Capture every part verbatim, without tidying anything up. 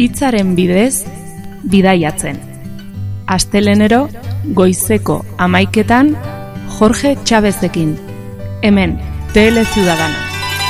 hitzaren bidez bidaiatzen. Astelenero goizeko hamaiketan Jorge Chávezekin. Hemen, Tele Ciudadana.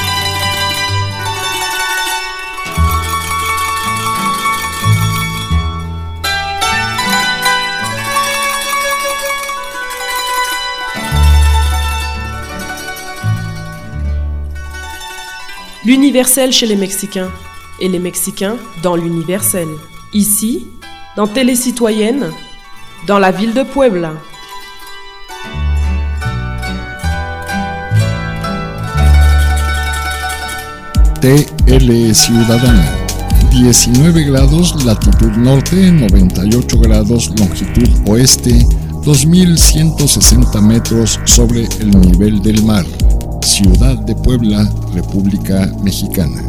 L'universel chez les Mexicains, et les Mexicains dans l'universel. Ici, dans Télé Citoyenne, dans la ville de Puebla. T L Ciudadana, diecinueve grados latitud norte, noventa y ocho grados longitud oeste, dos mil ciento sesenta metros sobre el nivel del mar. Ciudad de Puebla, República Mexicana.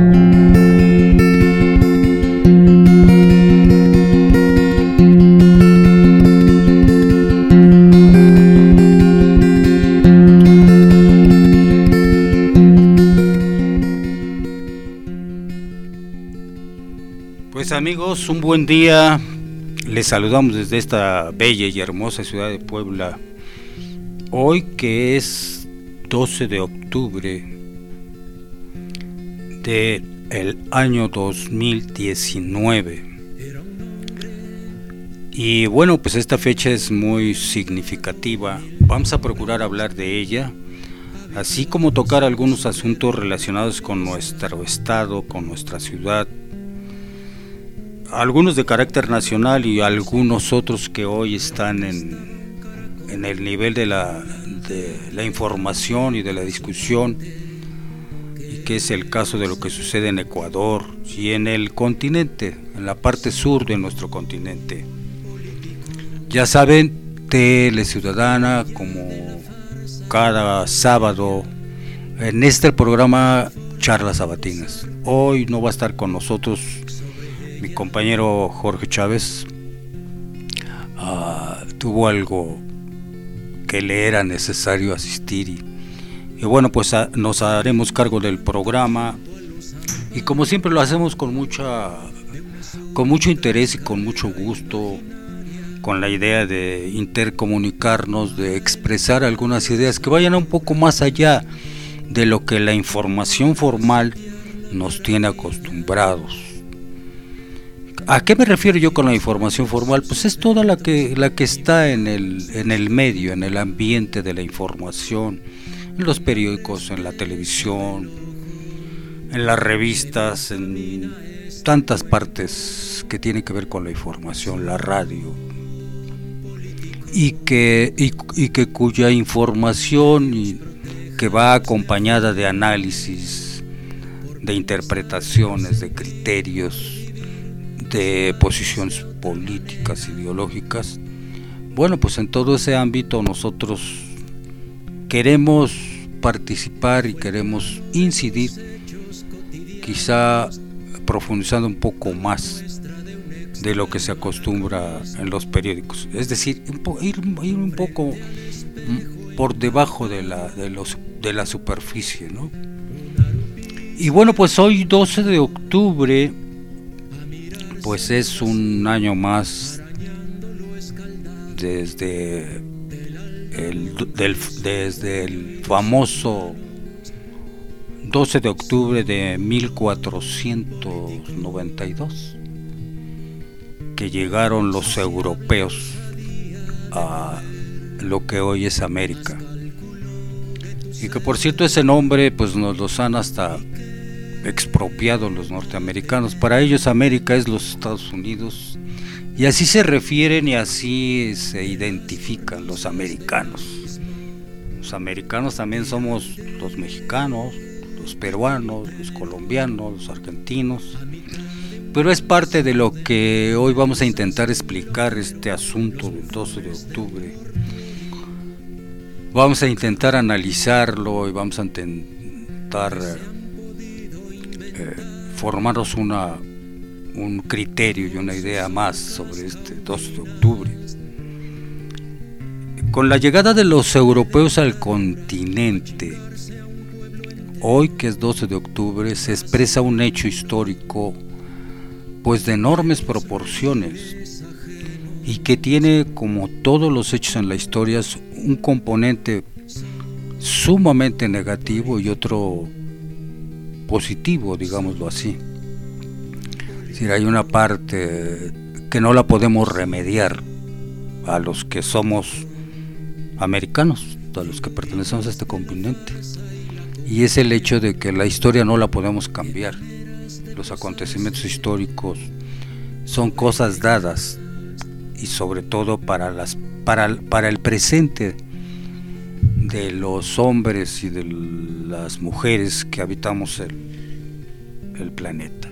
Pues amigos, un buen día. Les saludamos desde esta bella y hermosa ciudad de Puebla. Hoy que es doce de octubre del año dos mil diecinueve. Y bueno, pues esta fecha es muy significativa. Vamos a procurar hablar de ella, así como tocar algunos asuntos relacionados con nuestro estado, con nuestra ciudad, algunos de carácter nacional y algunos otros que hoy están en en el nivel de la, de la información y de la discusión, y que es el caso de lo que sucede en Ecuador y en el continente, en la parte sur de nuestro continente. Ya saben, Tele Ciudadana, como cada sábado, en este programa Charlas Sabatinas. Hoy no va a estar con nosotros mi compañero Jorge Chávez. Uh, tuvo algo que le era necesario asistir y, y bueno, pues a, nos haremos cargo del programa, y como siempre lo hacemos con mucha con mucho interés y con mucho gusto, con la idea de intercomunicarnos, de expresar algunas ideas que vayan un poco más allá de lo que la información formal nos tiene acostumbrados. ¿A qué me refiero yo con la información formal? Pues es toda la que la que está en el en el medio, en el ambiente de la información, en los periódicos, en la televisión, en las revistas, en tantas partes que tienen que ver con la información, la radio, y que y, y que cuya información y que va acompañada de análisis, de interpretaciones, de criterios, de posiciones políticas, ideológicas. Bueno, pues en todo ese ámbito nosotros queremos participar y queremos incidir, quizá profundizando un poco más de lo que se acostumbra en los periódicos, es decir, ir, ir un poco por debajo de la, de, los, de la superficie, ¿no? Y bueno, pues hoy doce de octubre, pues es un año más desde el, del, desde el famoso doce de octubre de mil cuatrocientos noventa y dos, que llegaron los europeos a lo que hoy es América, y que por cierto ese nombre pues nos los han hasta expropiado los norteamericanos. Para ellos América es los Estados Unidos, y así se refieren y así se identifican los americanos. Los americanos también somos los mexicanos, los peruanos, los colombianos, los argentinos, pero es parte de lo que hoy vamos a intentar explicar, este asunto del doce de octubre. Vamos a intentar analizarlo y vamos a intentar eh, formarnos una, un criterio y una idea más sobre este doce de octubre. Con la llegada de los europeos al continente, hoy que es doce de octubre, se expresa un hecho histórico pues de enormes proporciones y que tiene, como todos los hechos en la historia, un componente sumamente negativo y otro positivo, digámoslo así. Es decir, hay una parte que no la podemos remediar a los que somos americanos, a los que pertenecemos a este continente, y es el hecho de que la historia no la podemos cambiar. Los acontecimientos históricos son cosas dadas, y sobre todo para las para, para el presente de los hombres y de las mujeres que habitamos el, el planeta.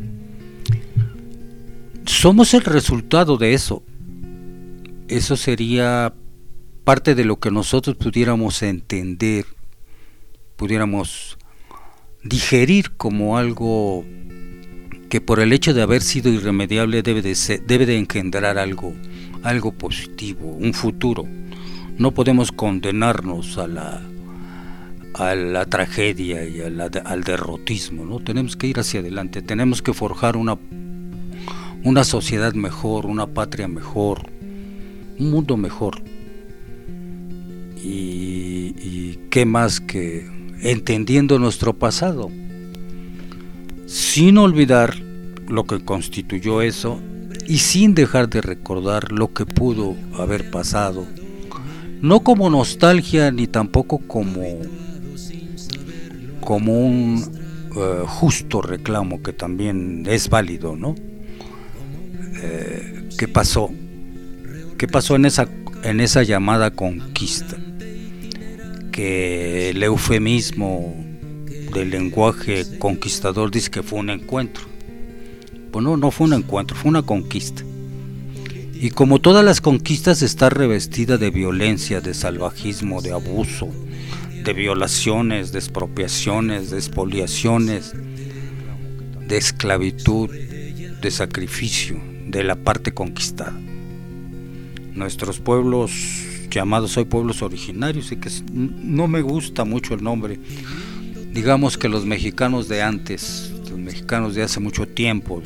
Somos el resultado de eso. Eso sería parte de lo que nosotros pudiéramos entender, pudiéramos digerir como algo que por el hecho de haber sido irremediable debe de ser, debe de engendrar algo, algo positivo, un futuro. No podemos condenarnos a la a la tragedia y a la, al derrotismo, ¿no? Tenemos que ir hacia adelante, tenemos que forjar una una sociedad mejor, una patria mejor, un mundo mejor. Y, y qué más que entendiendo nuestro pasado, sin olvidar lo que constituyó eso y sin dejar de recordar lo que pudo haber pasado, no como nostalgia ni tampoco como como un uh, justo reclamo, que también es válido, ¿no? Eh, ¿qué pasó? ¿Qué pasó en esa en esa llamada conquista? Que el eufemismo del lenguaje conquistador dice que fue un encuentro. Pues no, no fue un encuentro, fue una conquista. Y como todas las conquistas está revestida de violencia, de salvajismo, de abuso, de violaciones, de expropiaciones, de expoliaciones, de esclavitud, de sacrificio de la parte conquistada. Nuestros pueblos llamados hoy pueblos originarios, y que no me gusta mucho el nombre, digamos que los mexicanos de antes, los mexicanos de hace mucho tiempo,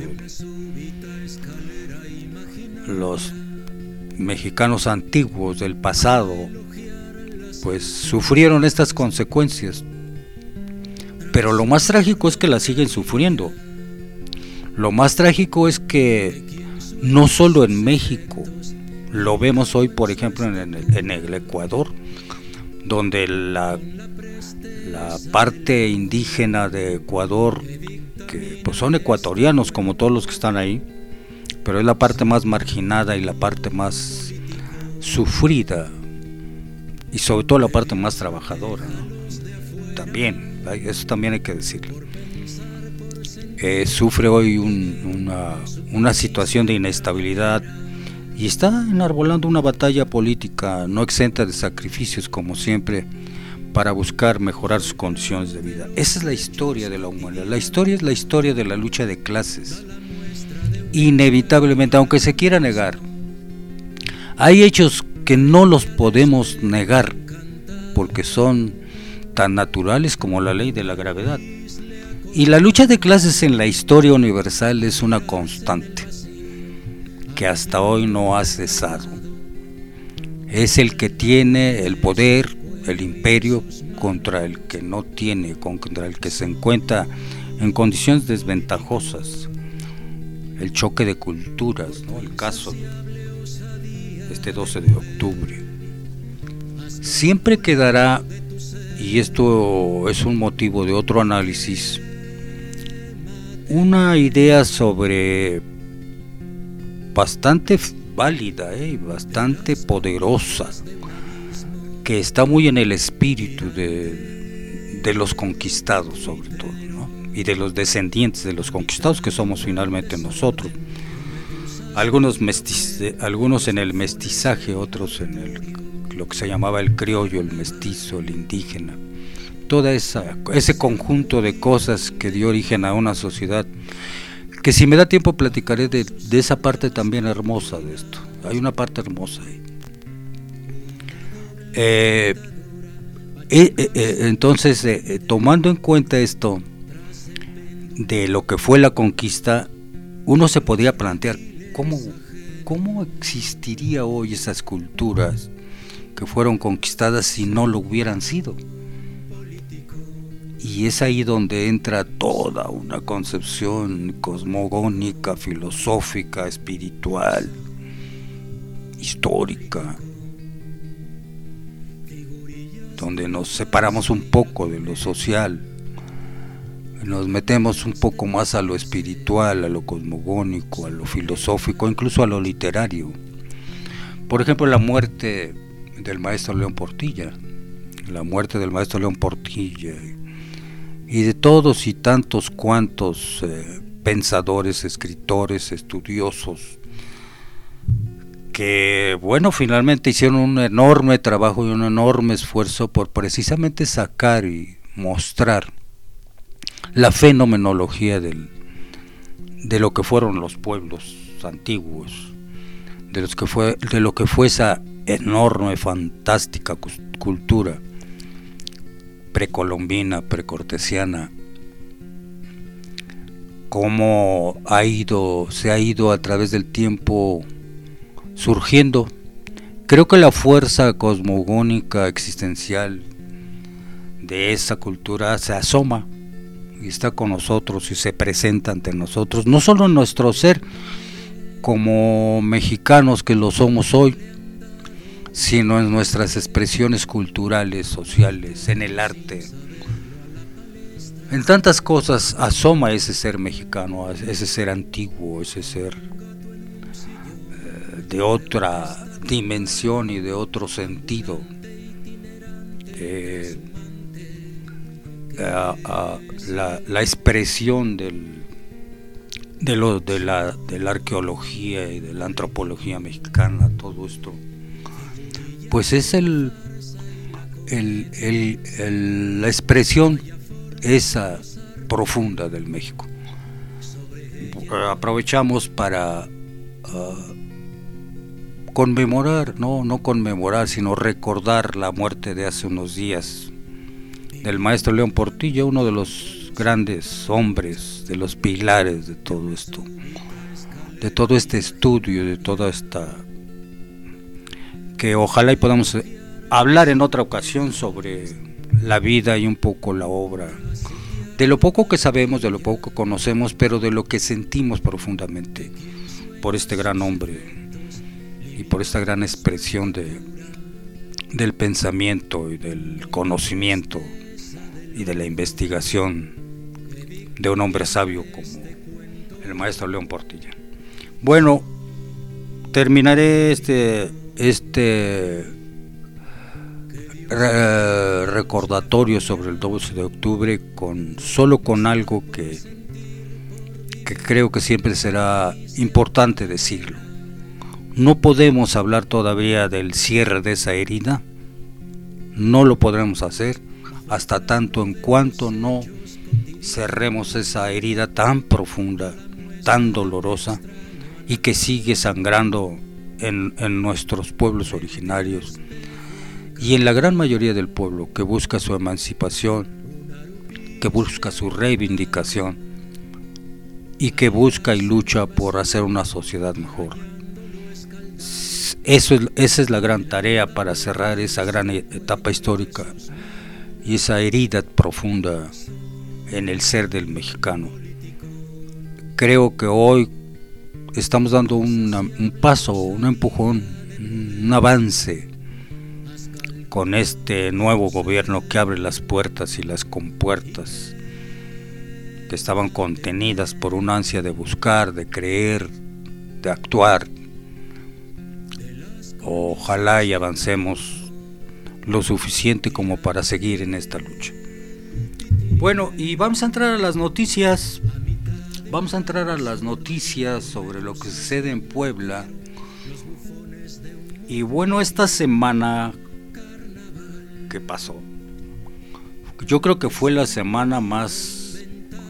los mexicanos antiguos del pasado, pues sufrieron estas consecuencias, pero lo más trágico es que las siguen sufriendo. Lo más trágico es que no solo en México, lo vemos hoy, por ejemplo, en el, en el Ecuador, donde la, la parte indígena de Ecuador, que pues son ecuatorianos como todos los que están ahí, pero es la parte más marginada y la parte más sufrida, y sobre todo la parte más trabajadora, ¿no? También, eso también hay que decirlo. Eh, sufre hoy un, una, una situación de inestabilidad y está enarbolando una batalla política no exenta de sacrificios, como siempre, para buscar mejorar sus condiciones de vida. Esa es la historia de la humanidad. La historia es la historia de la lucha de clases. Inevitablemente, aunque se quiera negar, hay hechos que no los podemos negar porque son tan naturales como la ley de la gravedad. Y la lucha de clases en la historia universal es una constante que hasta hoy no ha cesado. Es el que tiene el poder, el imperio, contra el que no tiene, contra el que se encuentra en condiciones desventajosas. El choque de culturas, ¿no? El caso de este doce de octubre. Siempre quedará, y esto es un motivo de otro análisis, una idea sobre bastante válida, eh, bastante poderosa, que está muy en el espíritu de, de los conquistados, sobre todo, ¿no? Y de los descendientes de los conquistados, que somos finalmente nosotros. Algunos, mestiz, algunos en el mestizaje, otros en el, lo que se llamaba el criollo, el mestizo, el indígena. Toda esa ese conjunto de cosas que dio origen a una sociedad que, si me da tiempo, platicaré de, de esa parte también hermosa de esto. Hay una parte hermosa ahí. Eh, eh, eh, entonces, eh, tomando en cuenta esto de lo que fue la conquista, uno se podía plantear cómo, cómo existiría hoy esas culturas que fueron conquistadas si no lo hubieran sido. Y es ahí donde entra toda una concepción cosmogónica, filosófica, espiritual, histórica, donde nos separamos un poco de lo social, nos metemos un poco más a lo espiritual, a lo cosmogónico, a lo filosófico, incluso a lo literario. Por ejemplo, la muerte del maestro León Portilla, la muerte del maestro León Portilla y de todos y tantos cuantos eh, pensadores, escritores, estudiosos, que bueno, finalmente hicieron un enorme trabajo y un enorme esfuerzo por precisamente sacar y mostrar la fenomenología del, de lo que fueron los pueblos antiguos, de, los que fue, de lo que fue esa enorme, fantástica cultura precolombina, precortesiana, cómo ha ido, se ha ido a través del tiempo surgiendo. Creo que la fuerza cosmogónica existencial de esa cultura se asoma y está con nosotros y se presenta ante nosotros, no solo en nuestro ser como mexicanos que lo somos hoy, sino en nuestras expresiones culturales, sociales, en el arte. En tantas cosas asoma ese ser mexicano, ese ser antiguo, ese ser eh, de otra dimensión y de otro sentido. Eh, a, a, la, la expresión del, de, lo, de, la, de la arqueología y de la antropología mexicana, todo esto, pues es el, el, el, el la expresión esa profunda del México. Aprovechamos para uh, conmemorar, no, no conmemorar, sino recordar la muerte de hace unos días del maestro León Portilla, uno de los grandes hombres, de los pilares de todo esto, de todo este estudio, de toda esta, que ojalá y podamos hablar en otra ocasión sobre la vida y un poco la obra, de lo poco que sabemos, de lo poco que conocemos, pero de lo que sentimos profundamente por este gran hombre y por esta gran expresión de, del pensamiento y del conocimiento y de la investigación de un hombre sabio como el maestro León Portilla. Bueno, terminaré este este re recordatorio sobre el doce de octubre con solo con algo que que creo que siempre será importante decirlo. No podemos hablar todavía del cierre de esa herida, no lo podremos hacer hasta tanto en cuanto no cerremos esa herida tan profunda, tan dolorosa y que sigue sangrando En, en nuestros pueblos originarios y en la gran mayoría del pueblo que busca su emancipación, que busca su reivindicación y que busca y lucha por hacer una sociedad mejor. Eso es, esa es la gran tarea para cerrar esa gran etapa histórica y esa herida profunda en el ser del mexicano. Creo que hoy estamos dando una, un paso, un empujón, un avance con este nuevo gobierno que abre las puertas y las compuertas que estaban contenidas por una ansia de buscar, de creer, de actuar. Ojalá y avancemos lo suficiente como para seguir en esta lucha. Bueno, y vamos a entrar a las noticias. Vamos a entrar a las noticias sobre lo que sucede en Puebla. Y bueno, esta semana que pasó, yo creo que fue la semana más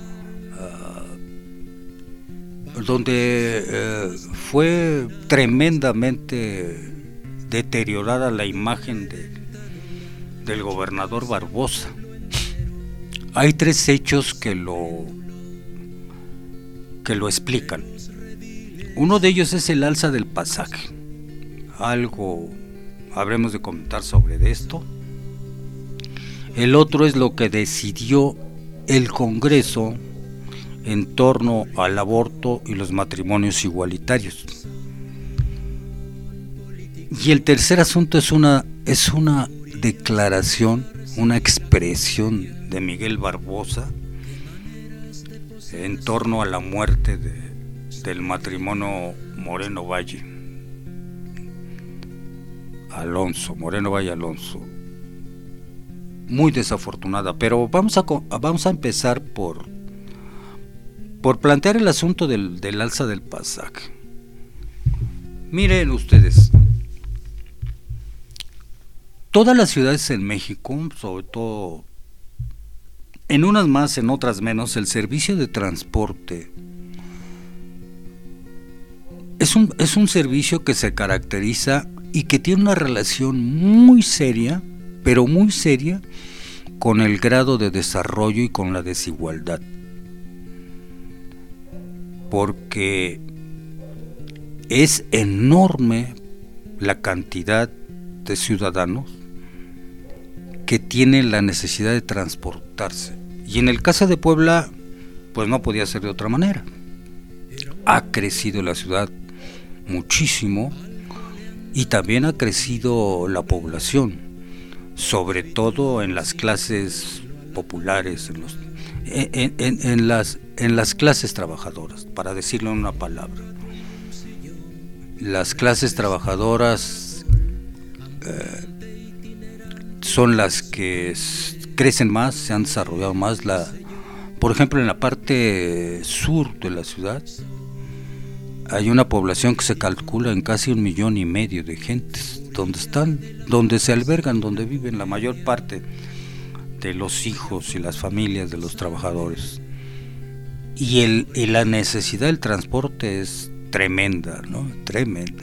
uh, donde uh, fue tremendamente deteriorada la imagen de, del gobernador Barbosa. Hay tres hechos que lo que lo explican. Uno de ellos es el alza del pasaje. Algo habremos de comentar sobre esto. El otro es lo que decidió el Congreso en torno al aborto y los matrimonios igualitarios. Y el tercer asunto es una, es una declaración, una expresión de Miguel Barbosa en torno a la muerte de, del matrimonio Moreno Valle Alonso, Moreno Valle Alonso. Muy desafortunada, pero vamos a, vamos a empezar por, por plantear el asunto del, del alza del pasaje. Miren ustedes, todas las ciudades en México, sobre todo en unas más, en otras menos, el servicio de transporte es un, es un servicio que se caracteriza y que tiene una relación muy seria, pero muy seria, con el grado de desarrollo y con la desigualdad. Porque es enorme la cantidad de ciudadanos que tienen la necesidad de transportarse. Y en el caso de Puebla, pues no podía ser de otra manera. Ha crecido la ciudad muchísimo y también ha crecido la población, sobre todo en las clases populares, en, los, en, en, en, las, en las clases trabajadoras, para decirlo en una palabra. Las clases trabajadoras eh, son las que crecen más, se han desarrollado más. La, por ejemplo, en la parte sur de la ciudad hay una población que se calcula en casi un millón y medio de gentes, donde están, donde se albergan, donde viven la mayor parte de los hijos y las familias de los trabajadores. Y, el, y la necesidad del transporte es tremenda, ¿no? Tremenda.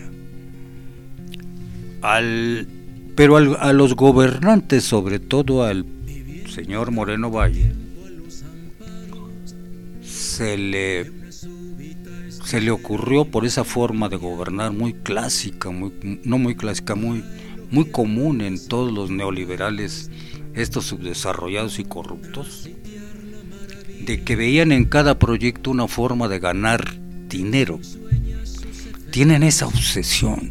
Al, pero al, a los gobernantes, sobre todo al señor Moreno Valle, se le se le ocurrió, por esa forma de gobernar muy clásica, muy, no muy clásica, muy, muy común en todos los neoliberales, estos subdesarrollados y corruptos, de que veían en cada proyecto una forma de ganar dinero. Tienen esa obsesión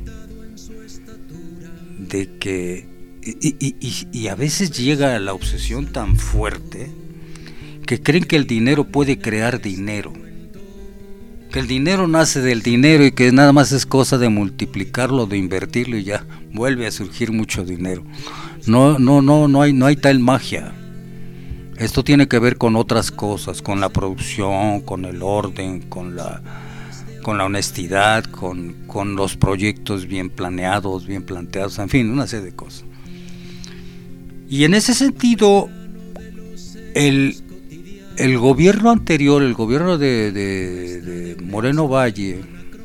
de que, y, y, y, y a veces llega la obsesión tan fuerte que creen que el dinero puede crear dinero, que el dinero nace del dinero y que nada más es cosa de multiplicarlo, de invertirlo y ya vuelve a surgir mucho dinero. No, no, no, no hay, no hay tal magia. Esto tiene que ver con otras cosas, con la producción, con el orden, con la, con la honestidad, con, con los proyectos bien planeados, bien planteados, en fin, una serie de cosas. Y en ese sentido, el El gobierno anterior, el gobierno de, de, de Moreno Valle,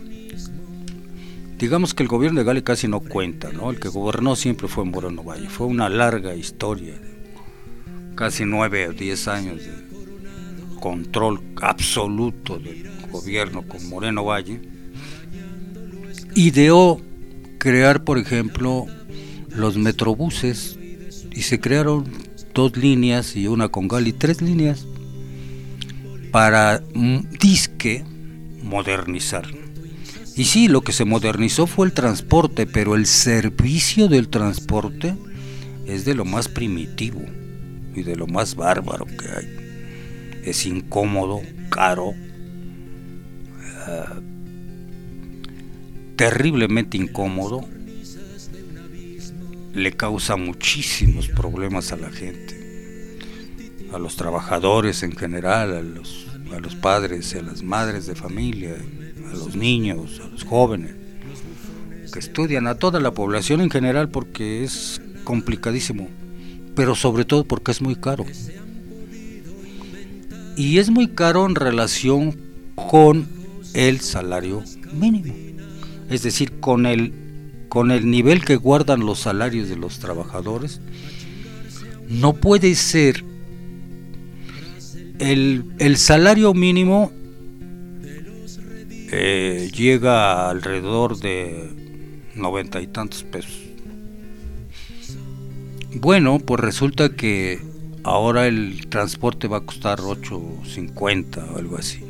digamos que el gobierno de Gale casi no cuenta, ¿no? El que gobernó siempre fue Moreno Valle. Fue una larga historia, casi nueve o diez años de control absoluto del gobierno con Moreno Valle. Ideó crear, por ejemplo, los metrobuses, y se crearon dos líneas y una con Gale, tres líneas, para disque modernizar. Y sí, lo que se modernizó fue el transporte, pero el servicio del transporte es de lo más primitivo y de lo más bárbaro que hay. Es incómodo, caro, uh, terriblemente incómodo, le causa muchísimos problemas a la gente, a los trabajadores en general, a los, a los padres, a las madres de familia, a los niños, a los jóvenes que estudian, a toda la población en general, porque es complicadísimo, pero sobre todo porque es muy caro. Y es muy caro en relación con el salario mínimo, es decir, con el, con el nivel que guardan los salarios de los trabajadores. No puede ser El, el salario mínimo eh, llega alrededor de noventa y tantos pesos. Bueno, pues resulta que ahora el transporte va a costar ocho cincuenta o algo así.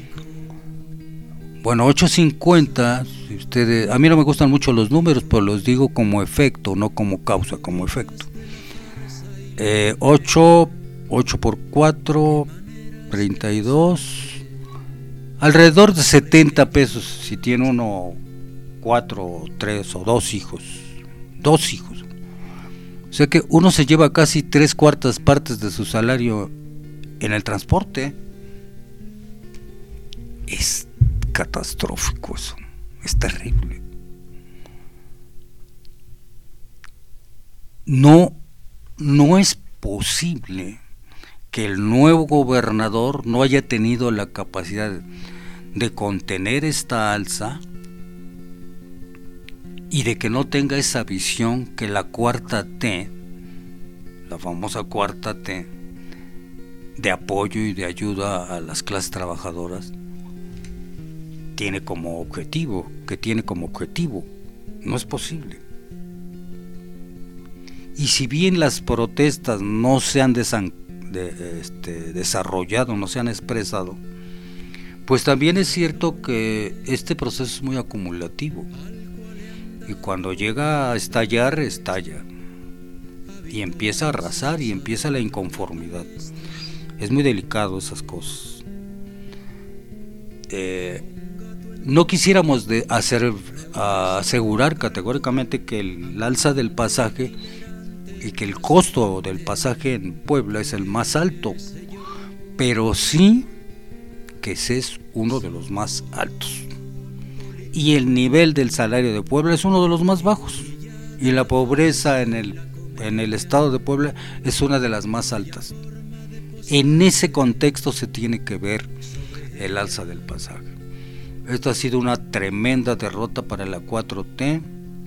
Bueno, ocho cincuenta, si ustedes, a mí no me gustan mucho los números, pero los digo como efecto, no como causa, como efecto. Eh, ocho, ocho por cuatro, treinta y dos, alrededor de setenta pesos si tiene uno cuatro, tres o dos hijos. Dos hijos. O sea que uno se lleva casi tres cuartas partes de su salario en el transporte. Es catastrófico eso, es terrible. No, no es posible que el nuevo gobernador no haya tenido la capacidad de contener esta alza y de que no tenga esa visión que la cuarta T, la famosa cuarta T, de apoyo y de ayuda a las clases trabajadoras, tiene como objetivo, que tiene como objetivo. No es posible. Y si bien las protestas no se han desan, de, este, desarrollado, no se han expresado, pues también es cierto que este proceso es muy acumulativo. Y cuando llega a estallar, estalla. Y empieza a arrasar y empieza la inconformidad. Es muy delicado esas cosas. Eh, no quisiéramos de hacer, a asegurar categóricamente que el alza del pasaje y que el costo del pasaje en Puebla es el más alto, pero sí que ese es uno de los más altos. Y el nivel del salario de Puebla es uno de los más bajos, y la pobreza en el, en el estado de Puebla es una de las más altas. En ese contexto se tiene que ver el alza del pasaje. Esto ha sido una tremenda derrota para la cuatro T,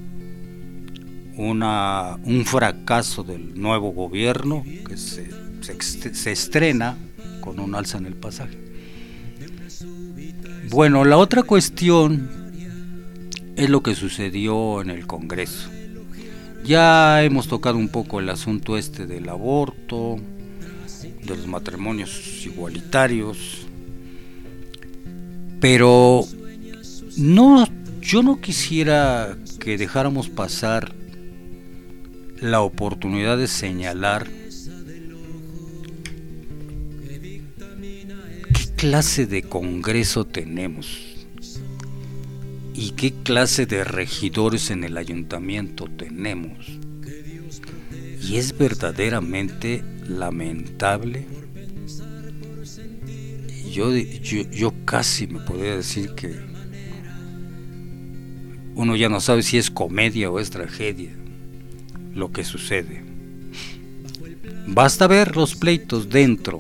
una, un fracaso del nuevo gobierno que se, se, se estrena con un alza en el pasaje. Bueno, la otra cuestión es lo que sucedió en el Congreso. Ya hemos tocado un poco el asunto este del aborto, de los matrimonios igualitarios, pero no, yo no quisiera que dejáramos pasar la oportunidad de señalar qué clase de Congreso tenemos y qué clase de regidores en el ayuntamiento tenemos. Y es verdaderamente lamentable. Yo, yo, yo casi me podría decir que uno ya no sabe si es comedia o es tragedia lo que sucede. Basta ver los pleitos dentro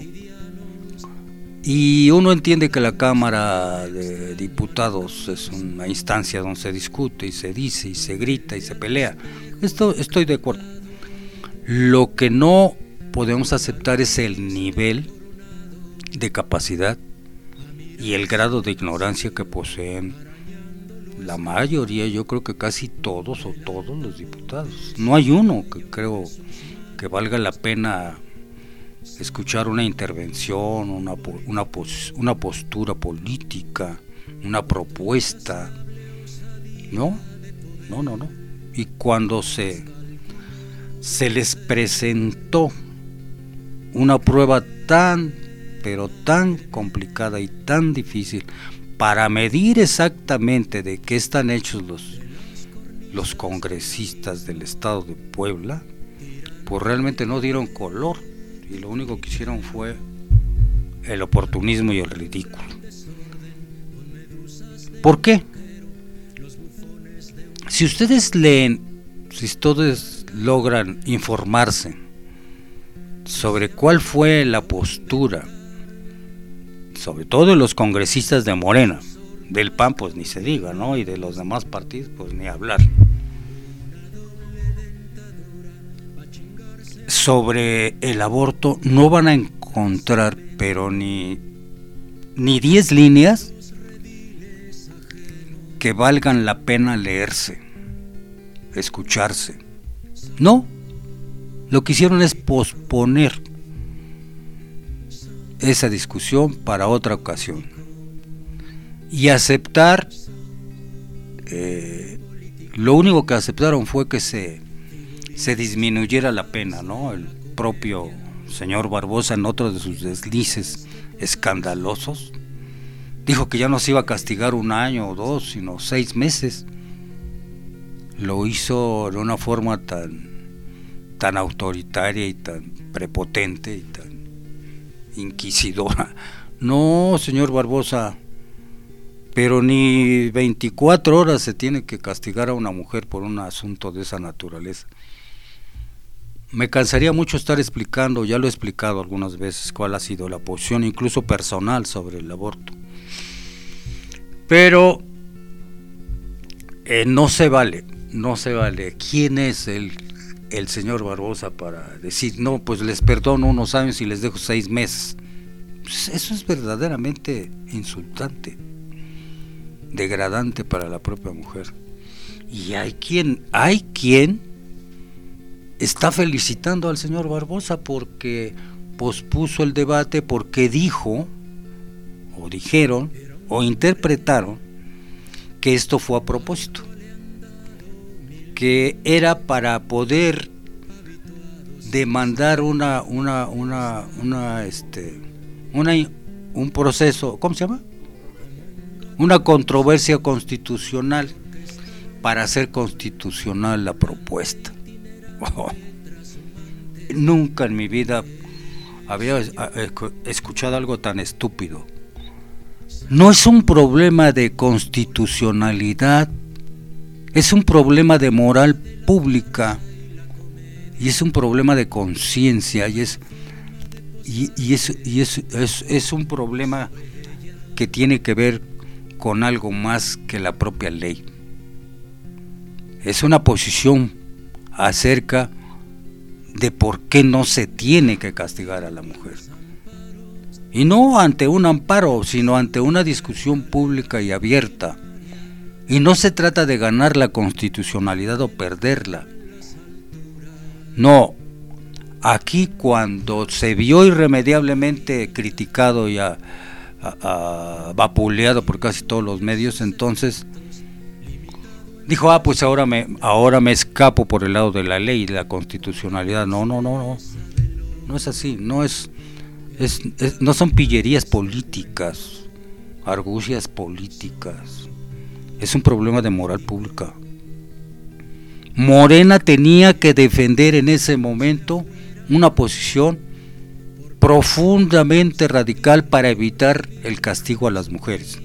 y uno entiende que la Cámara de Diputados es una instancia donde se discute y se dice y se grita y se pelea. Esto estoy de acuerdo. Lo que no podemos aceptar es el nivel de capacidad y el grado de ignorancia que poseen la mayoría, yo creo que casi todos o todos los diputados. No hay uno que creo que valga la pena escuchar una intervención, una, una, pos, una postura política, una propuesta. No, no, no, no. Y cuando se, se les presentó una prueba tan, pero tan complicada y tan difícil para medir exactamente de qué están hechos los, los congresistas del estado de Puebla, pues realmente no dieron color y lo único que hicieron fue el oportunismo y el ridículo. ¿Por qué? Si ustedes leen, si ustedes logran informarse sobre cuál fue la postura, sobre todo de los congresistas de Morena, del P A N pues ni se diga, ¿no? Y de los demás partidos pues ni hablar. Sobre el aborto no van a encontrar pero ni ni diez líneas que valgan la pena leerse, escucharse. No, lo que hicieron es posponer esa discusión para otra ocasión y aceptar, eh, lo único que aceptaron fue que se, se disminuyera la pena, ¿no? El propio señor Barbosa, en otro de sus deslices escandalosos, dijo que ya no se iba a castigar un año o dos, sino seis meses. Lo hizo de una forma tan, tan autoritaria y tan prepotente y tan inquisidora. No, señor Barbosa, pero ni veinticuatro horas se tiene que castigar a una mujer por un asunto de esa naturaleza. Me cansaría mucho estar explicando, ya lo he explicado algunas veces, cuál ha sido la posición incluso personal sobre el aborto. Pero eh, no se vale, no se vale. ¿Quién es el, el señor Barbosa para decir, no, pues les perdono unos años y les dejo seis meses? Pues eso es verdaderamente insultante, degradante para la propia mujer. Y hay quien, hay quien está felicitando al señor Barbosa porque pospuso el debate, porque dijo, o dijeron, o interpretaron que esto fue a propósito, que era para poder demandar una una una una este una un proceso, ¿cómo se llama? Una controversia constitucional para hacer constitucional la propuesta. Oh, nunca en mi vida había escuchado algo tan estúpido. No es un problema de constitucionalidad, es un problema de moral pública y es un problema de conciencia y es y, y, es, y es, es, es un problema que tiene que ver con algo más que la propia ley. Es una posición acerca de por qué no se tiene que castigar a la mujer. Y no ante un amparo, sino ante una discusión pública y abierta. Y no se trata de ganar la constitucionalidad o perderla. No, aquí cuando se vio irremediablemente criticado y a, a, a vapuleado por casi todos los medios, entonces dijo, ah, pues ahora me, ahora me escapo por el lado de la ley y de la constitucionalidad. No, no, no, no, no es así, no es... Es, es, no son pillerías políticas, argucias políticas, es un problema de moral pública. Morena tenía que defender en ese momento una posición profundamente radical para evitar el castigo a las mujeres.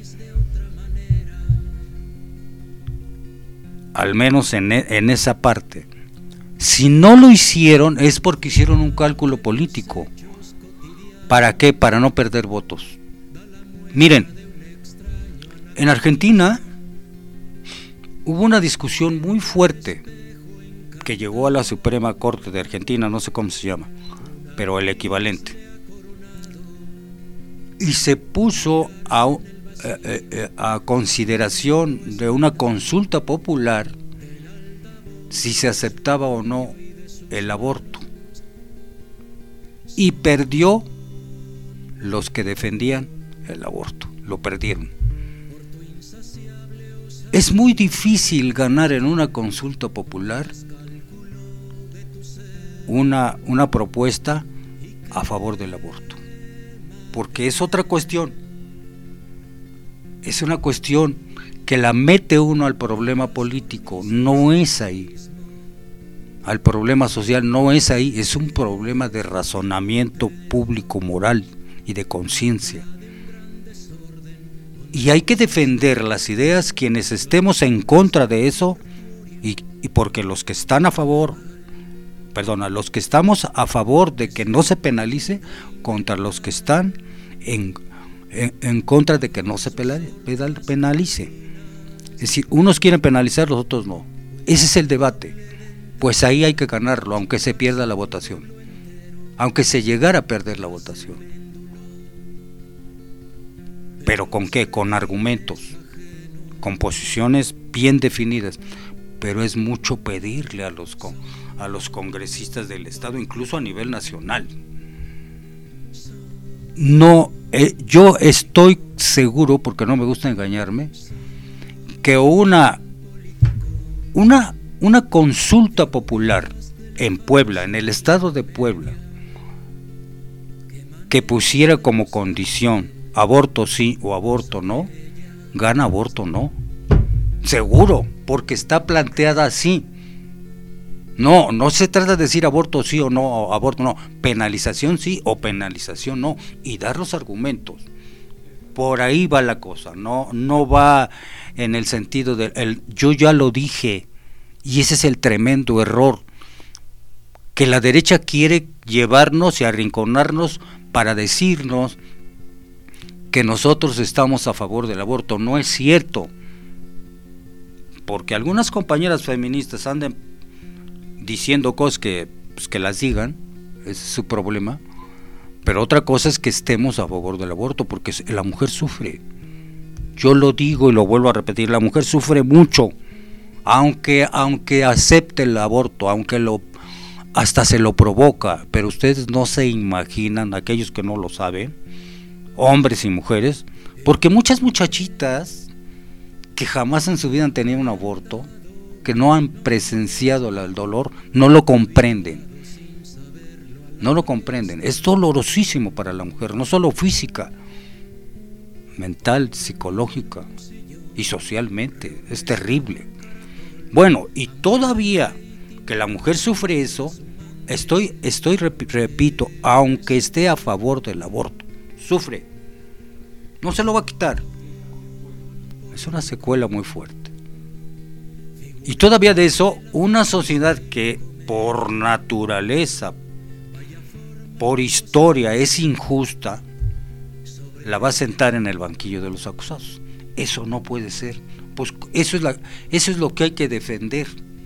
Al menos en, en esa parte. Si no lo hicieron es porque hicieron un cálculo político. ¿Para qué? Para no perder votos. Miren, en Argentina hubo una discusión muy fuerte que llegó a la Suprema Corte de Argentina, no sé cómo se llama, pero el equivalente. Y se puso a, a, a consideración de una consulta popular si se aceptaba o no el aborto. Y perdió los que defendían el aborto, lo perdieron. Es muy difícil ganar en una consulta popular una, una propuesta a favor del aborto, porque es otra cuestión, es una cuestión que la mete uno al problema político, no es ahí, al problema social no es ahí, es un problema de razonamiento público moral y de conciencia. Y hay que defender las ideas quienes estemos en contra de eso y, y porque los que están a favor, perdona, los que estamos a favor de que no se penalice contra los que están en, en, en contra de que no se penalice. Es decir, unos quieren penalizar, los otros no. Ese es el debate. Pues ahí hay que ganarlo, aunque se pierda la votación, aunque se llegara a perder la votación. ¿Pero con qué? Con argumentos, con posiciones bien definidas, pero es mucho pedirle a los, a los congresistas del Estado, incluso a nivel nacional. No, eh, yo estoy seguro, porque no me gusta engañarme, que una, una, una consulta popular en Puebla, en el estado de Puebla, que pusiera como condición aborto sí o aborto no, gana aborto no, seguro, porque está planteada así. No, no se trata de decir aborto sí o no, o aborto no, penalización sí o penalización no, y dar los argumentos. Por ahí va la cosa, no, no va en el sentido de el, yo ya lo dije, y ese es el tremendo error, que la derecha quiere llevarnos y arrinconarnos para decirnos que nosotros estamos a favor del aborto. No es cierto, porque algunas compañeras feministas andan diciendo cosas que, pues, que las digan, ese es su problema, pero otra cosa es que estemos a favor del aborto, porque la mujer sufre. Yo lo digo y lo vuelvo a repetir, la mujer sufre mucho, aunque, aunque acepte el aborto, aunque lo hasta se lo provoca, pero ustedes no se imaginan, aquellos que no lo saben, hombres y mujeres, porque muchas muchachitas que jamás en su vida han tenido un aborto, que no han presenciado el dolor, no lo comprenden, no lo comprenden, es dolorosísimo para la mujer, no solo física, mental, psicológica y socialmente, es terrible. Bueno, y todavía que la mujer sufre eso, estoy, estoy repito, aunque esté a favor del aborto, sufre, no se lo va a quitar, es una secuela muy fuerte. Y todavía de eso, una sociedad que por naturaleza, por historia es injusta, la va a sentar en el banquillo de los acusados. Eso no puede ser, pues eso es la, eso es lo que hay que defender.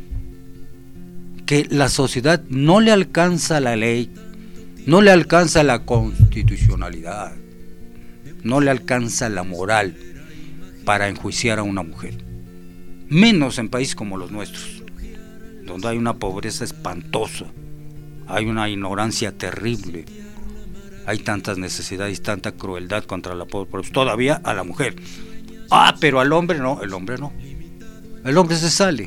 Que la sociedad no le alcanza la ley, no le alcanza la constitucionalidad, no le alcanza la moral para enjuiciar a una mujer, menos en países como los nuestros, donde hay una pobreza espantosa, hay una ignorancia terrible, hay tantas necesidades, tanta crueldad contra la pobreza, todavía a la mujer. Ah, pero al hombre no, el hombre no, el hombre se sale.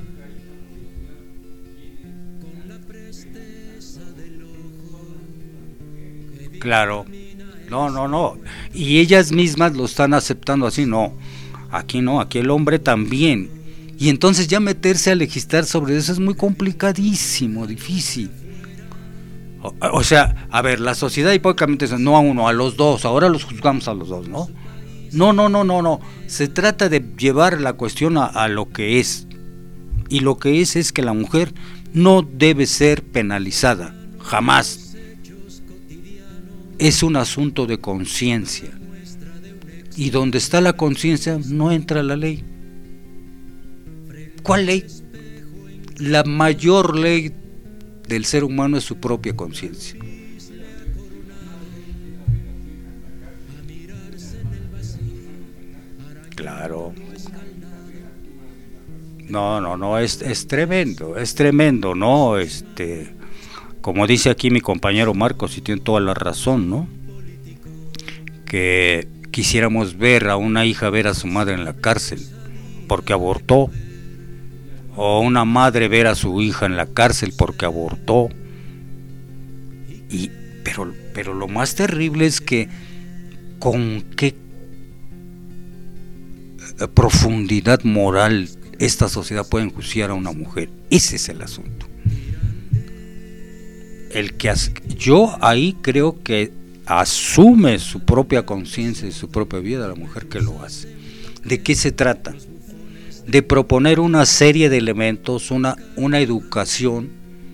Claro, no, no, no, y ellas mismas lo están aceptando así, no, aquí no, aquí el hombre también, y entonces ya meterse a legislar sobre eso es muy complicadísimo, difícil. O, o sea, a ver, la sociedad hipócritamente dice, no a uno, a los dos, ahora los juzgamos a los dos, ¿no? No, no, no, no, no, se trata de llevar la cuestión a, a lo que es, y lo que es es que la mujer no debe ser penalizada, jamás. Es un asunto de conciencia, y donde está la conciencia no entra la ley. ¿Cuál ley? La mayor ley del ser humano es su propia conciencia. Claro. No, no, no, es, es tremendo, es tremendo, ¿no? Este... Como dice aquí mi compañero Marcos, y tiene toda la razón, ¿no? Que quisiéramos ver a una hija ver a su madre en la cárcel porque abortó, o una madre ver a su hija en la cárcel porque abortó. Y pero pero lo más terrible es que con qué profundidad moral esta sociedad puede enjuiciar a una mujer. Ese es el asunto. El que as- yo ahí creo que asume su propia conciencia y su propia vida la mujer que lo hace. ¿De qué se trata? De proponer una serie de elementos, una, una educación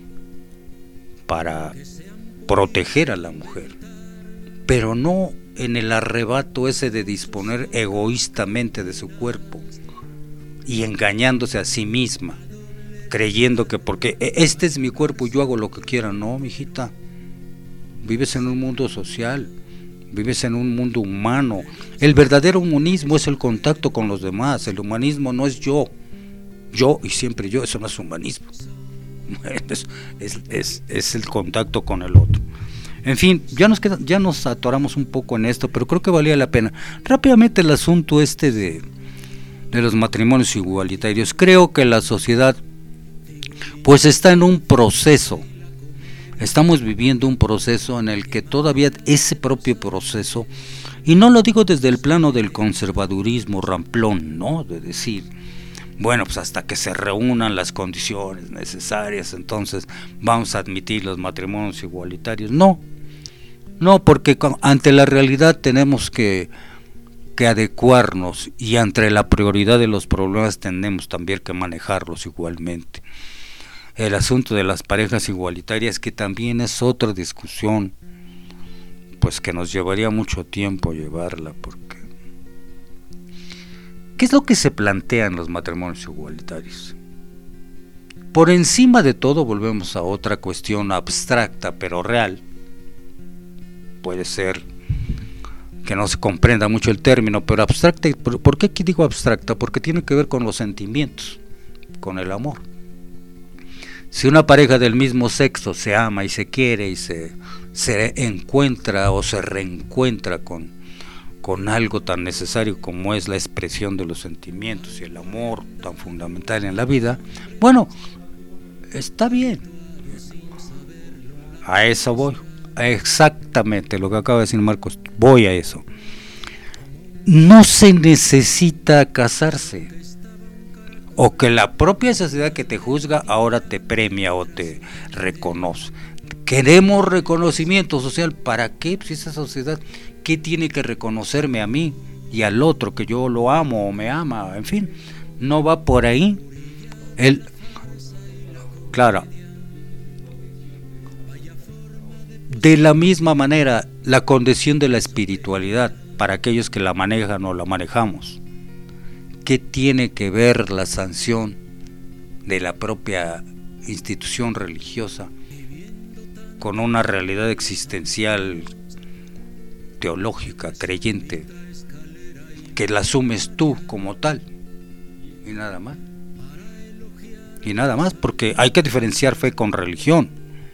para proteger a la mujer, pero no en el arrebato ese de disponer egoístamente de su cuerpo y engañándose a sí misma, creyendo que porque este es mi cuerpo yo hago lo que quiera. No, mijita, vives en un mundo social, vives en un mundo humano. El verdadero humanismo es el contacto con los demás. El humanismo no es yo, yo y siempre yo, eso no es humanismo. Es, es, es, es el contacto con el otro. En fin, ya nos queda, ya nos atoramos un poco en esto, pero creo que valía la pena. Rápidamente el asunto este de, de los matrimonios igualitarios. Creo que la sociedad pues está en un proceso. Estamos viviendo un proceso en el que todavía ese propio proceso, y no lo digo desde el plano del conservadurismo ramplón, ¿no? De decir, bueno, pues hasta que se reúnan las condiciones necesarias, entonces vamos a admitir los matrimonios igualitarios. No, no, porque ante la realidad tenemos que, que adecuarnos, y ante la prioridad de los problemas tenemos también que manejarlos igualmente. El asunto de las parejas igualitarias, que también es otra discusión, pues que nos llevaría mucho tiempo llevarla, porque ¿qué es lo que se plantea en los matrimonios igualitarios? Por encima de todo volvemos a otra cuestión abstracta pero real. Puede ser que no se comprenda mucho el término, pero abstracta. ¿Por qué digo abstracta? Porque tiene que ver con los sentimientos, con el amor. Si una pareja del mismo sexo se ama y se quiere y se, se encuentra o se reencuentra con, con algo tan necesario como es la expresión de los sentimientos y el amor tan fundamental en la vida, bueno, está bien. A eso voy. Exactamente lo que acaba de decir Marcos, voy a eso. No se necesita casarse, o que la propia sociedad que te juzga ahora te premia o te reconoce. Queremos reconocimiento social. ¿Para qué? Pues esa sociedad, ¿qué tiene que reconocerme a mí y al otro que yo lo amo o me ama? En fin, no va por ahí. El, claro, de la misma manera, la condición de la espiritualidad, para aquellos que la manejan o la manejamos, ¿qué tiene que ver la sanción de la propia institución religiosa con una realidad existencial, teológica, creyente, que la asumes tú como tal? Y nada más. Y nada más, porque hay que diferenciar fe con religión.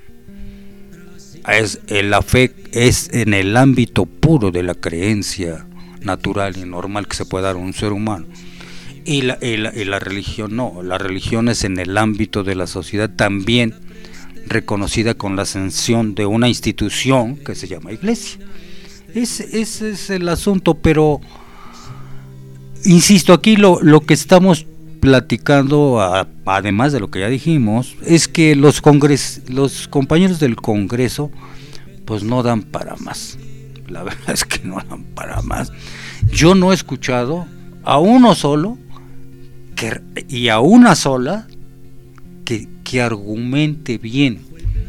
Es, la fe es en el ámbito puro de la creencia natural y normal que se puede dar a un ser humano. Y la, y, la, y la religión no, la religión es en el ámbito de la sociedad, también reconocida con la sanción de una institución que se llama iglesia. Ese, ese es el asunto, pero insisto, aquí lo, lo que estamos platicando, a, además de lo que ya dijimos, es que los congres, los compañeros del Congreso pues no dan para más. La verdad es que no dan para más. Yo no he escuchado a uno solo que, y a una sola que, que argumente bien.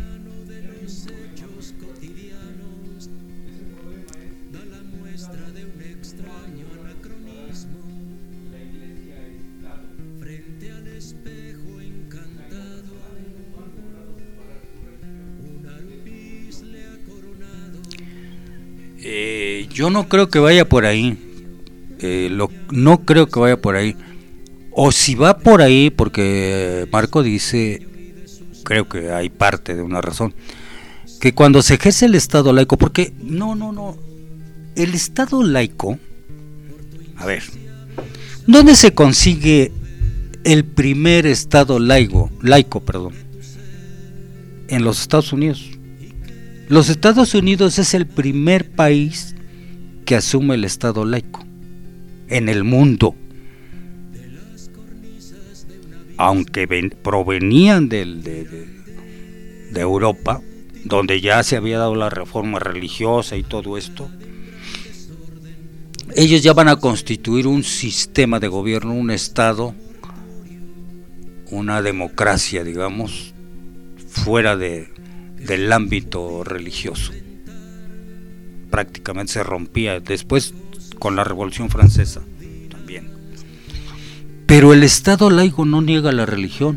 Eh, yo no creo que vaya por ahí. Eh, lo, no creo que vaya por ahí. O si va por ahí, porque Marco dice, creo que hay parte de una razón, que cuando se ejerce el Estado laico, porque no, no, no, el Estado laico, a ver, ¿dónde se consigue el primer Estado laico, laico, perdón? En los Estados Unidos. Los Estados Unidos es el primer país que asume el Estado laico en el mundo. Aunque ven, provenían del, de, de, de Europa, donde ya se había dado la reforma religiosa y todo esto, ellos ya van a constituir un sistema de gobierno, un Estado, una democracia, digamos, fuera de, del ámbito religioso. Prácticamente se rompía después con la Revolución Francesa también. Pero el Estado laico no niega la religión,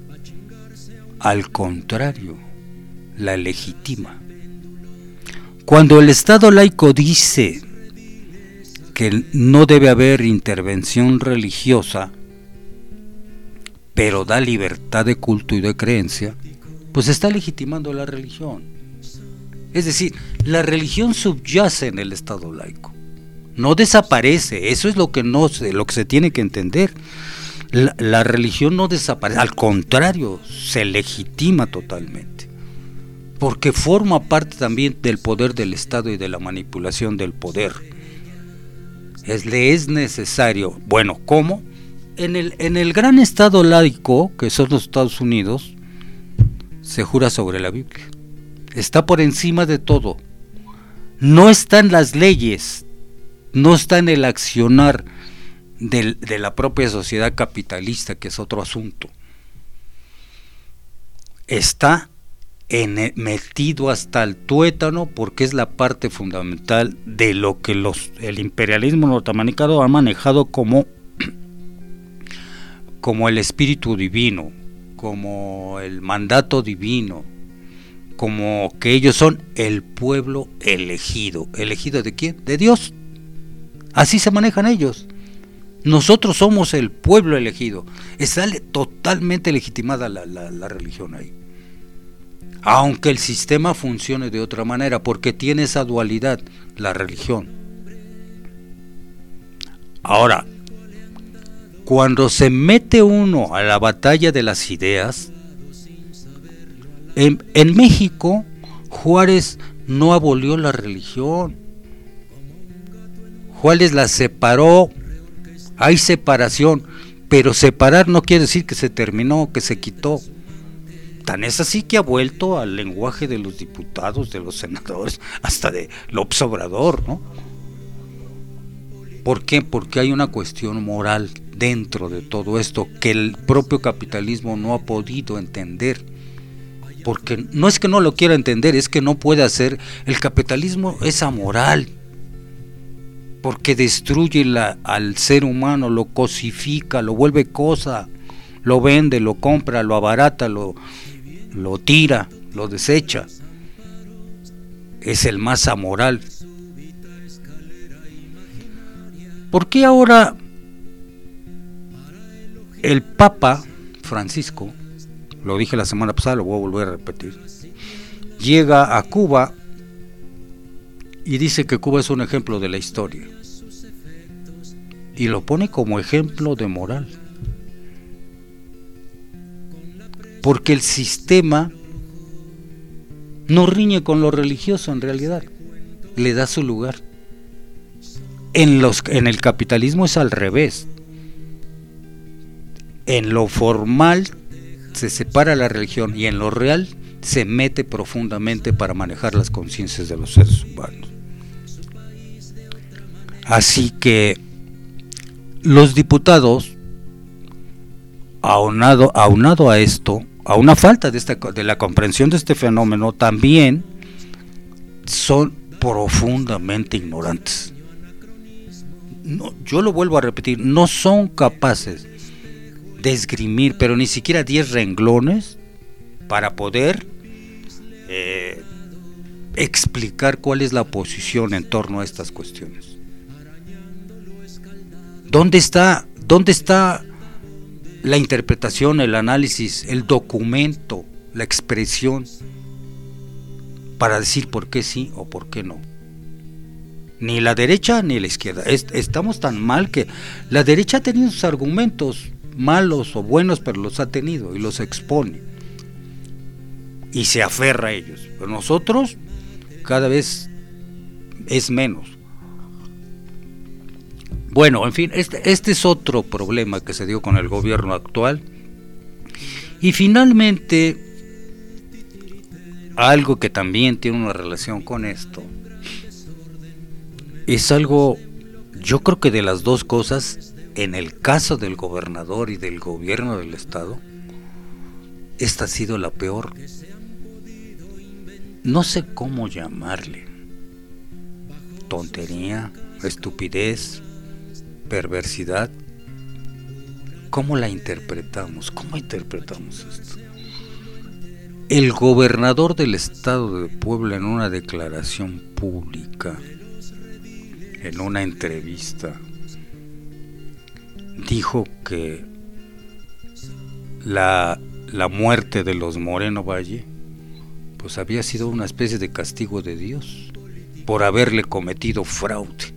al contrario, la legitima. Cuando el Estado laico dice que no debe haber intervención religiosa, pero da libertad de culto y de creencia, pues está legitimando la religión. Es decir, la religión subyace en el Estado laico, no desaparece. Eso es lo que no se, lo que se tiene que entender. La, la religión no desaparece, al contrario, se legitima totalmente, porque forma parte también del poder del Estado y de la manipulación del poder. Es, le es necesario, bueno, ¿cómo? En el, en el gran Estado laico, que son los Estados Unidos, se jura sobre la Biblia. Está por encima de todo. No está en las leyes, no está en el accionar del, de la propia sociedad capitalista, que es otro asunto. Está en, metido hasta el tuétano, porque es la parte fundamental de lo que los, el imperialismo norteamericano ha manejado como, como el espíritu divino, como el mandato divino, como que ellos son el pueblo elegido. ¿Elegido de quién? De Dios. Así se manejan ellos. Nosotros somos el pueblo elegido. Está totalmente legitimada la, la, la religión ahí. Aunque el sistema funcione de otra manera, porque tiene esa dualidad, la religión. Ahora, cuando se mete uno a la batalla de las ideas, en, en México, Juárez no abolió la religión. Juárez la separó. Hay separación, pero separar no quiere decir que se terminó, que se quitó. Tan es así que ha vuelto al lenguaje de los diputados, de los senadores, hasta de López Obrador, ¿no? ¿Por qué? Porque hay una cuestión moral dentro de todo esto que el propio capitalismo no ha podido entender. Porque no es que no lo quiera entender, es que no puede hacer. El capitalismo es amoral, porque destruye la, al ser humano, lo cosifica, lo vuelve cosa, lo vende, lo compra, lo abarata, lo, lo tira, lo desecha. Es el más amoral. ¿Por qué ahora el Papa Francisco, lo dije la semana pasada, lo voy a volver a repetir, llega a Cuba y dice que Cuba es un ejemplo de la historia y lo pone como ejemplo de moral? Porque el sistema no riñe con lo religioso, en realidad le da su lugar. En, los, en el capitalismo es al revés. En lo formal se separa la religión y en lo real se mete profundamente para manejar las conciencias de los seres humanos. Así que los diputados, aunado, aunado a esto, a una falta de, esta, de la comprensión de este fenómeno, también son profundamente ignorantes. No, yo lo vuelvo a repetir, no son capaces de esgrimir, pero ni siquiera diez renglones para poder eh, explicar cuál es la posición en torno a estas cuestiones. ¿Dónde está, dónde está la interpretación, el análisis, el documento, la expresión para decir por qué sí o por qué no? Ni la derecha ni la izquierda. Estamos tan mal que la derecha ha tenido sus argumentos malos o buenos, pero los ha tenido y los expone y se aferra a ellos. Pero nosotros cada vez es menos. Bueno, en fin, este, este es otro problema que se dio con el gobierno actual. Y finalmente, algo que también tiene una relación con esto, es algo, yo creo que de las dos cosas, en el caso del gobernador y del gobierno del estado, esta ha sido la peor, no sé cómo llamarle, tontería, estupidez, perversidad. ¿Cómo la interpretamos? ¿Cómo interpretamos esto? el gobernador del estado de Puebla, en una declaración pública, en una entrevista, dijo que la, la muerte de los Moreno Valle pues había sido una especie de castigo de Dios por haberle cometido fraude.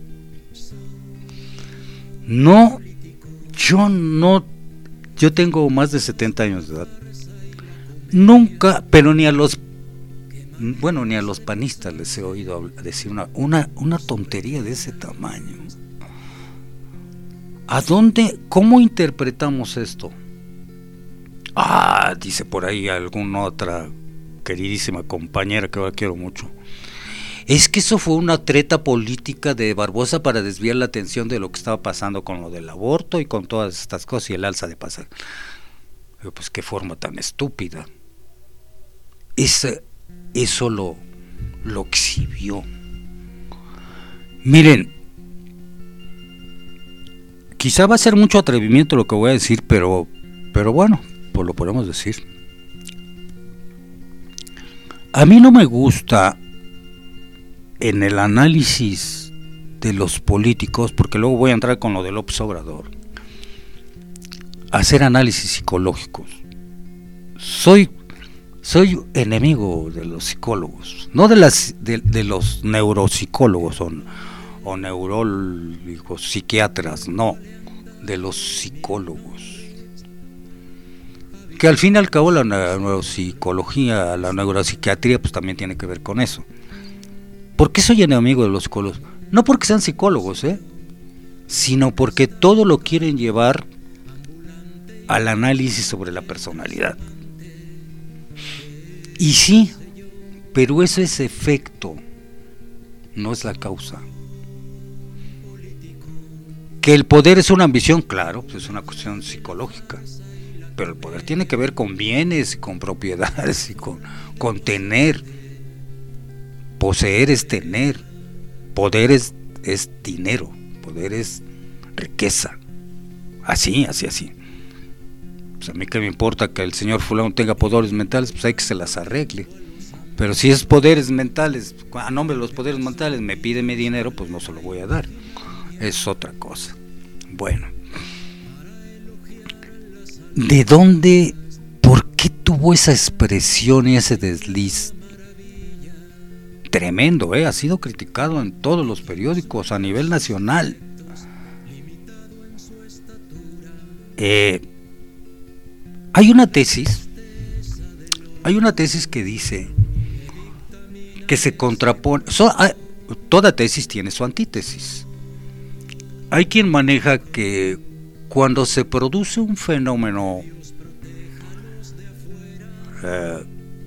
No, yo no, yo tengo más de setenta años de edad. Nunca, pero ni a los, bueno, ni a los panistas les he oído decir una, una, una tontería de ese tamaño. ¿A dónde, cómo interpretamos esto? Ah, dice por ahí alguna otra queridísima compañera que ahora quiero mucho. Es que eso fue una treta política de Barbosa para desviar la atención de lo que estaba pasando con lo del aborto y con todas estas cosas y el alza de pasaje. Pues qué forma tan estúpida. Ese, eso lo, lo exhibió. Miren, quizá va a ser mucho atrevimiento lo que voy a decir, pero, pero bueno, pues lo podemos decir. A mí no me gusta en el análisis de los políticos, porque luego voy a entrar con lo de López Obrador, hacer análisis psicológicos. Soy soy enemigo de los psicólogos, no de las de, de los neuropsicólogos o, o neurólogos, psiquiatras, no, de los psicólogos. Que al fin y al cabo la neuropsicología, la neuropsiquiatría, pues también tiene que ver con eso. ¿Por qué soy enemigo de los psicólogos? No porque sean psicólogos, ¿eh? sino porque todo lo quieren llevar al análisis sobre la personalidad. Y sí, pero eso es efecto, no es la causa. Que el poder es una ambición, claro, pues es una cuestión psicológica, pero el poder tiene que ver con bienes, con propiedades y con, con tener. Poseer es tener, poder es, es dinero, poder es riqueza, así, así, así. Pues a mí que me importa que el señor fulano tenga poderes mentales, pues hay que se las arregle. Pero si es poderes mentales, a nombre de los poderes mentales me pide mi dinero, pues no se lo voy a dar. Es otra cosa. Bueno, ¿de dónde, por qué tuvo esa expresión y ese desliz? Tremendo, ¿eh? Ha sido criticado en todos los periódicos a nivel nacional. Eh, hay una tesis, hay una tesis que dice que se contrapone. So, hay, toda tesis tiene su antítesis. Hay quien maneja que cuando se produce un fenómeno eh,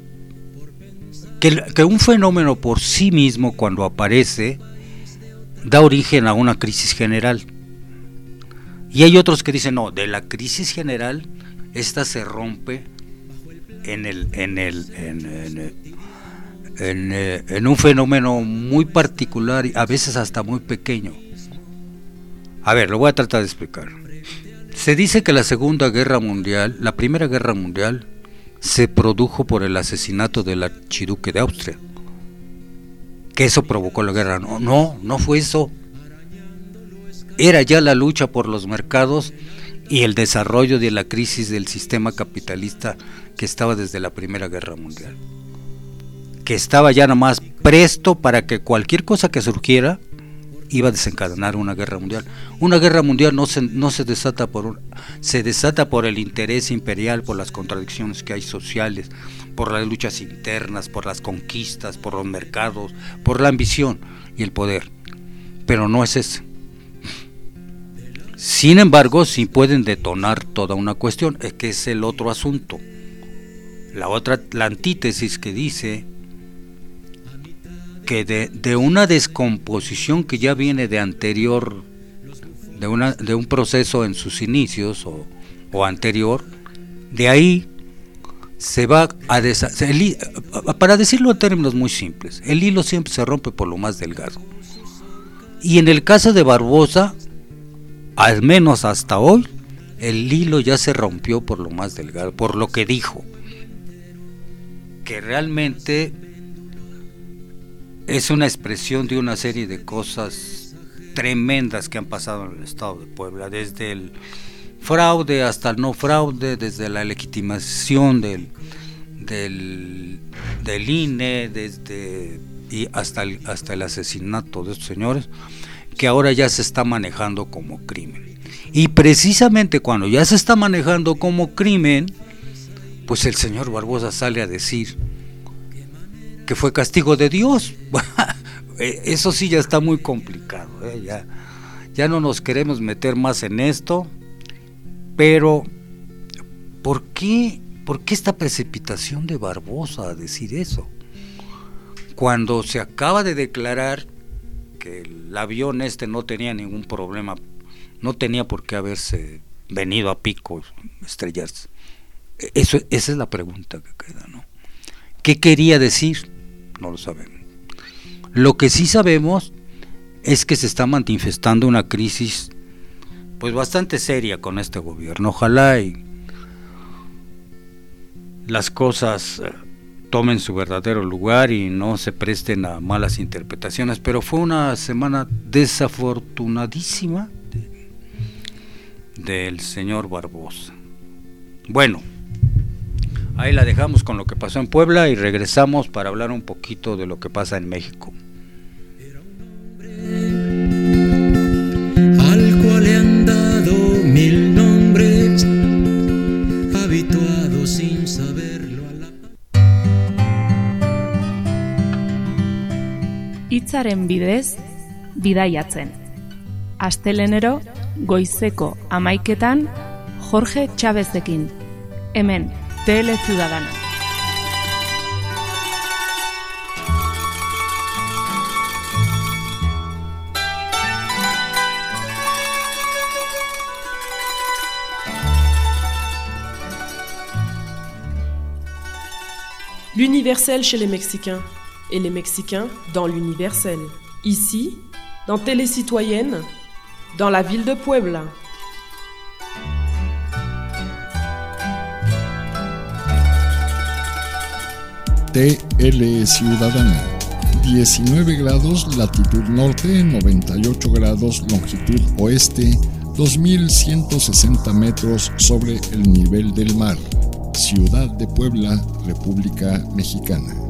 que, que un fenómeno por sí mismo cuando aparece da origen a una crisis general, y hay otros que dicen no, de la crisis general esta se rompe en el en el en, en, en, en, en un fenómeno muy particular y a veces hasta muy pequeño. A ver, lo voy a tratar de explicar. Se dice que la Segunda Guerra Mundial, la Primera Guerra Mundial, se produjo por el asesinato del archiduque de Austria, que eso provocó la guerra. No, no, no fue eso. Era ya la lucha por los mercados y el desarrollo de la crisis del sistema capitalista que estaba desde la Primera Guerra Mundial, que estaba ya nomás presto para que cualquier cosa que surgiera iba a desencadenar una guerra mundial. Una guerra mundial no se, no se desata por un, se desata por el interés imperial, por las contradicciones que hay sociales, por las luchas internas, por las conquistas, por los mercados, por la ambición y el poder. Pero no es ese. Sin embargo, sí pueden detonar toda una cuestión, es que es el otro asunto. La otra, la antítesis que dice que de, de una descomposición que ya viene de anterior, de una de un proceso en sus inicios o, o anterior, de ahí se va a deshacer. Para decirlo en términos muy simples, el hilo siempre se rompe por lo más delgado. Y en el caso de Barbosa, al menos hasta hoy, el hilo ya se rompió por lo más delgado, por lo que dijo. que realmente es una expresión de una serie de cosas tremendas que han pasado en el estado de Puebla, desde el fraude hasta el no fraude, desde la legitimación del, del, del I N E, desde y hasta el, hasta el asesinato de estos señores, que ahora ya se está manejando como crimen. Y precisamente cuando ya se está manejando como crimen, pues el señor Barbosa sale a decir que fue castigo de Dios. Eso sí ya está muy complicado, ¿eh? ya, ya no nos queremos meter más en esto, pero ¿por qué, por qué esta precipitación de Barbosa a decir eso? Cuando se acaba de declarar que el avión este no tenía ningún problema, no tenía por qué haberse venido a pico, estrellarse. Eso, esa es la pregunta que queda, ¿no? ¿Qué quería decir? No lo sabemos. Lo que sí sabemos es que se está manifestando una crisis pues bastante seria con este gobierno. Ojalá y las cosas tomen su verdadero lugar y no se presten a malas interpretaciones, pero fue una semana desafortunadísima de, del señor Barbosa. Bueno, ahí la dejamos con lo que pasó en Puebla y regresamos para hablar un poquito de lo que pasa en México. Era un hombre al cual le han dado mil nombres, habituado sin saberlo a la... Hitzaren bidez, bidaiatzen. Astelenero, goizeko hamaiketan, Jorge Chavezekin. Hemen, T L Ciudadana. L'universel chez les Mexicains et les Mexicains dans l'universel. Ici, dans Télé Citoyenne, dans la ville de Puebla. T L Ciudadana, diecinueve grados latitud norte, noventa y ocho grados longitud oeste, dos mil ciento sesenta metros sobre el nivel del mar. Ciudad de Puebla, República Mexicana.